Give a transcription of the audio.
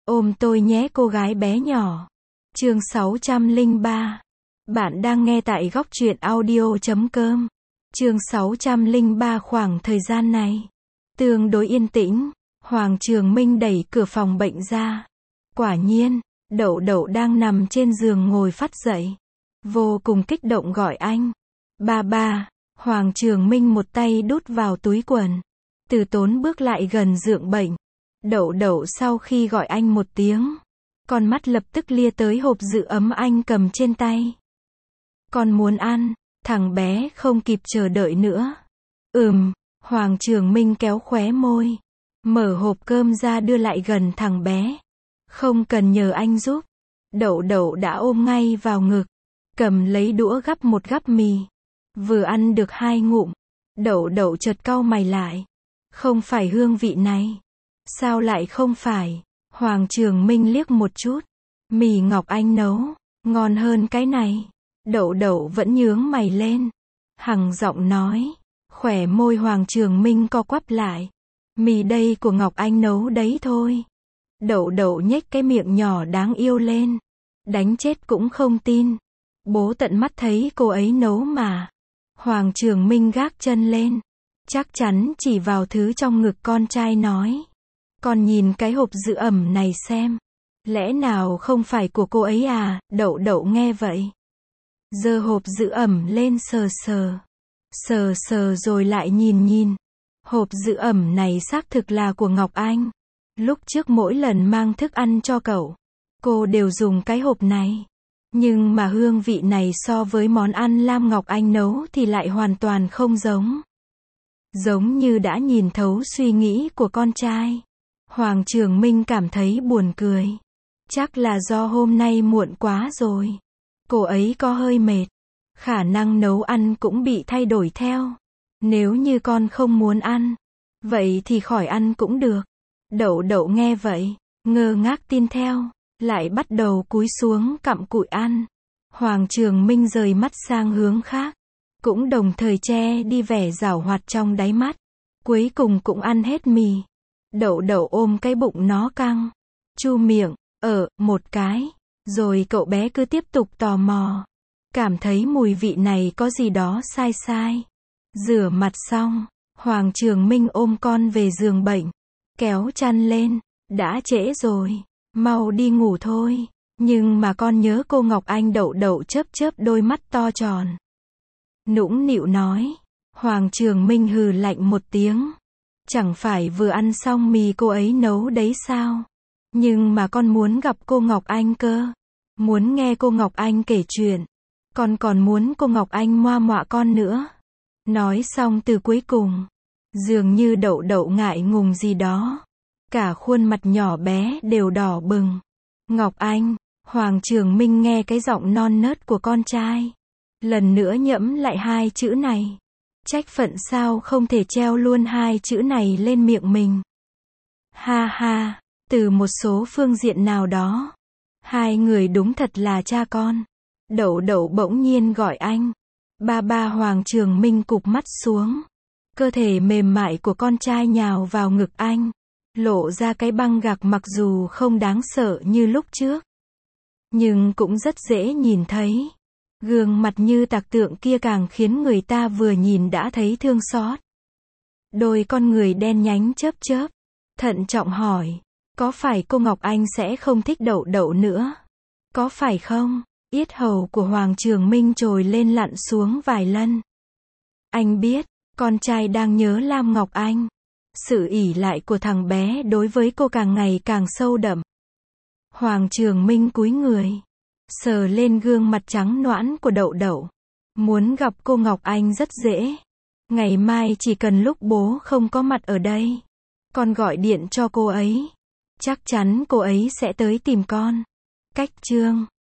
Ôm tôi nhé cô gái bé nhỏ. Chương 603. Bạn đang nghe tại góc truyện audio.com. Chương 603. Khoảng thời gian này tương đối yên tĩnh. Hoàng Trường Minh đẩy cửa phòng bệnh ra. Quả nhiên, Đậu Đậu đang nằm trên giường ngồi phắt dậy. Vô cùng kích động gọi anh. Ba ba. Hoàng Trường Minh một tay đút vào túi quần. Từ tốn bước lại gần giường bệnh. Đậu Đậu sau khi gọi anh một tiếng, con mắt lập tức lia tới hộp giữ ấm anh cầm trên tay. Con muốn ăn. Thằng bé không kịp chờ đợi nữa. Hoàng Trường Minh kéo khóe môi, mở hộp cơm ra đưa lại gần thằng bé. Không cần nhờ anh giúp. Đậu Đậu đã ôm ngay vào ngực, cầm lấy đũa gắp một gắp mì. Vừa ăn được 2 ngụm, Đậu Đậu chợt cau mày lại. Không phải hương vị này. Sao lại không phải? Hoàng Trường Minh liếc một chút. Mì Ngọc Anh nấu ngon hơn cái này. Đậu Đậu vẫn nhướng mày lên, hằng giọng nói. Khóe môi Hoàng Trường Minh co quắp lại. Mì đây của Ngọc Anh nấu đấy thôi. Đậu Đậu nhếch cái miệng nhỏ đáng yêu lên. Đánh chết cũng không tin. Bố tận mắt thấy cô ấy nấu mà. Hoàng Trường Minh gác chân lên, chắc chắn chỉ vào thứ trong ngực con trai nói. Con nhìn cái hộp giữ ẩm này xem. Lẽ nào không phải của cô ấy à? Đậu Đậu nghe vậy, giơ hộp giữ ẩm lên sờ sờ. Sờ sờ rồi lại nhìn nhìn. Hộp giữ ẩm này xác thực là của Ngọc Anh. Lúc trước mỗi lần mang thức ăn cho cậu, cô đều dùng cái hộp này. Nhưng mà hương vị này so với món ăn Lam Ngọc Anh nấu thì lại hoàn toàn không giống. Giống như đã nhìn thấu suy nghĩ của con trai. Hoàng Trường Minh cảm thấy buồn cười. Chắc là do hôm nay muộn quá rồi. Cô ấy có hơi mệt. Khả năng nấu ăn cũng bị thay đổi theo. Nếu như con không muốn ăn, vậy thì khỏi ăn cũng được. Đậu Đậu nghe vậy, ngơ ngác tin theo, lại bắt đầu cúi xuống cặm cụi ăn. Hoàng Trường Minh rời mắt sang hướng khác, cũng đồng thời che đi vẻ giảo hoạt trong đáy mắt. Cuối cùng cũng ăn hết mì. Đậu Đậu ôm cái bụng nó căng, chu miệng, một cái. Rồi cậu bé cứ tiếp tục tò mò. Cảm thấy mùi vị này có gì đó sai sai. Rửa mặt xong, Hoàng Trường Minh ôm con về giường bệnh, kéo chăn lên. Đã trễ rồi, mau đi ngủ thôi. Nhưng mà con nhớ cô Ngọc Anh. Đậu Đậu chớp chớp đôi mắt to tròn, nũng nịu nói. Hoàng Trường Minh hừ lạnh một tiếng. Chẳng phải vừa ăn xong mì cô ấy nấu đấy sao? Nhưng mà con muốn gặp cô Ngọc Anh cơ. Muốn nghe cô Ngọc Anh kể chuyện. Con còn muốn cô Ngọc Anh moa mọa con nữa. Nói xong từ cuối cùng, dường như Đậu Đậu ngại ngùng gì đó. Cả khuôn mặt nhỏ bé đều đỏ bừng. Ngọc Anh. Hoàng Trường Minh nghe cái giọng non nớt của con trai, lần nữa nhẫm lại 2 chữ này. Trách phận sao không thể treo luôn 2 chữ này lên miệng mình. Ha ha, từ một số phương diện nào đó, 2 người đúng thật là cha con. Đậu Đậu bỗng nhiên gọi anh. Ba ba. Hoàng Trường Minh cụp mắt xuống. Cơ thể mềm mại của con trai nhào vào ngực anh, lộ ra cái băng gạc mặc dù không đáng sợ như lúc trước, nhưng cũng rất dễ nhìn thấy. Gương mặt như tạc tượng kia càng khiến người ta vừa nhìn đã thấy thương xót. Đôi con người đen nhánh chớp chớp, thận trọng hỏi. Có phải cô Ngọc Anh sẽ không thích Đậu Đậu nữa? Có phải không? Yết hầu của Hoàng Trường Minh trồi lên lặn xuống vài lần. Anh biết, con trai đang nhớ Lam Ngọc Anh. Sự ỷ lại của thằng bé đối với cô càng ngày càng sâu đậm. Hoàng Trường Minh cúi người, sờ lên gương mặt trắng nõn của Đậu Đậu. Muốn gặp cô Ngọc Anh rất dễ. Ngày mai chỉ cần lúc bố không có mặt ở đây, con gọi điện cho cô ấy. Chắc chắn cô ấy sẽ tới tìm con. Cách chương